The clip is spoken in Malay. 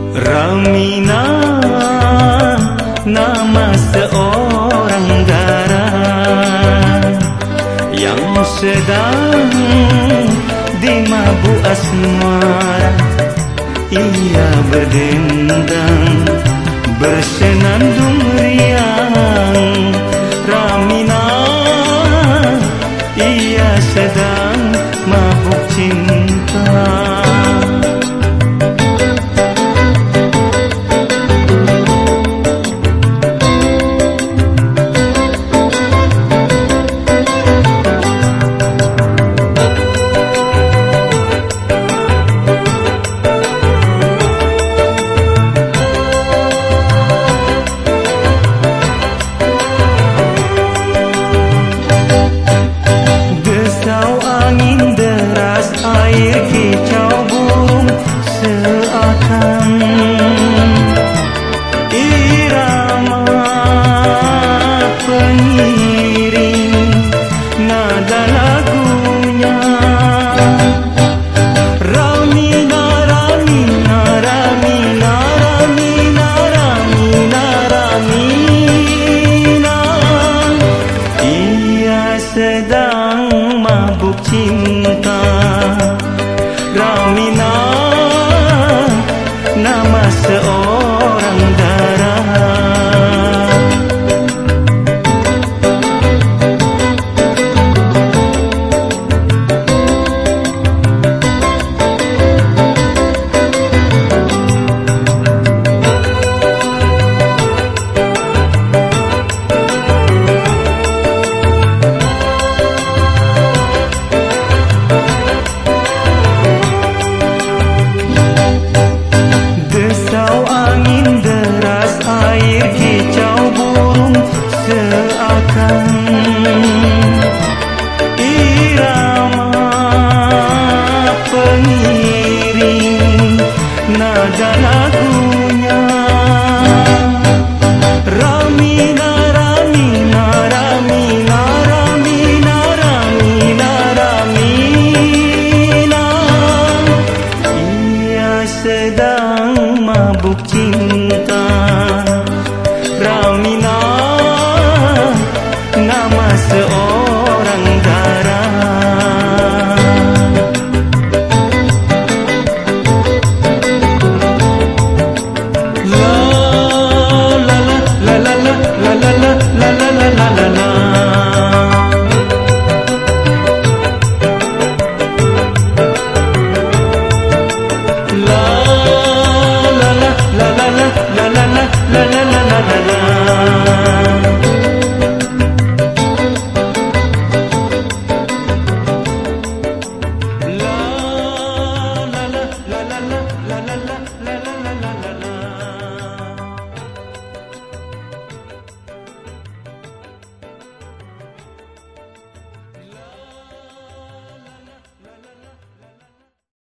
Ramina, nama seorang garang yang sedang dimabuk asmara. Ia berdendang, bersenandung riang. Ramina, ia sedang mabuk cinta. Air kicau burung seakan irama pengiring nada lagunya. Ramina, Ramina, Ramina, Ramina, Ramina, Ramina, ia sedang mabuk cinta. Ramina, nama seorang darah. Nada lagunya. Ramina, Ramina, Ramina, Ramina, Ramina, Ramina, ia sedang mabuk cinta. Ramina, nama seorang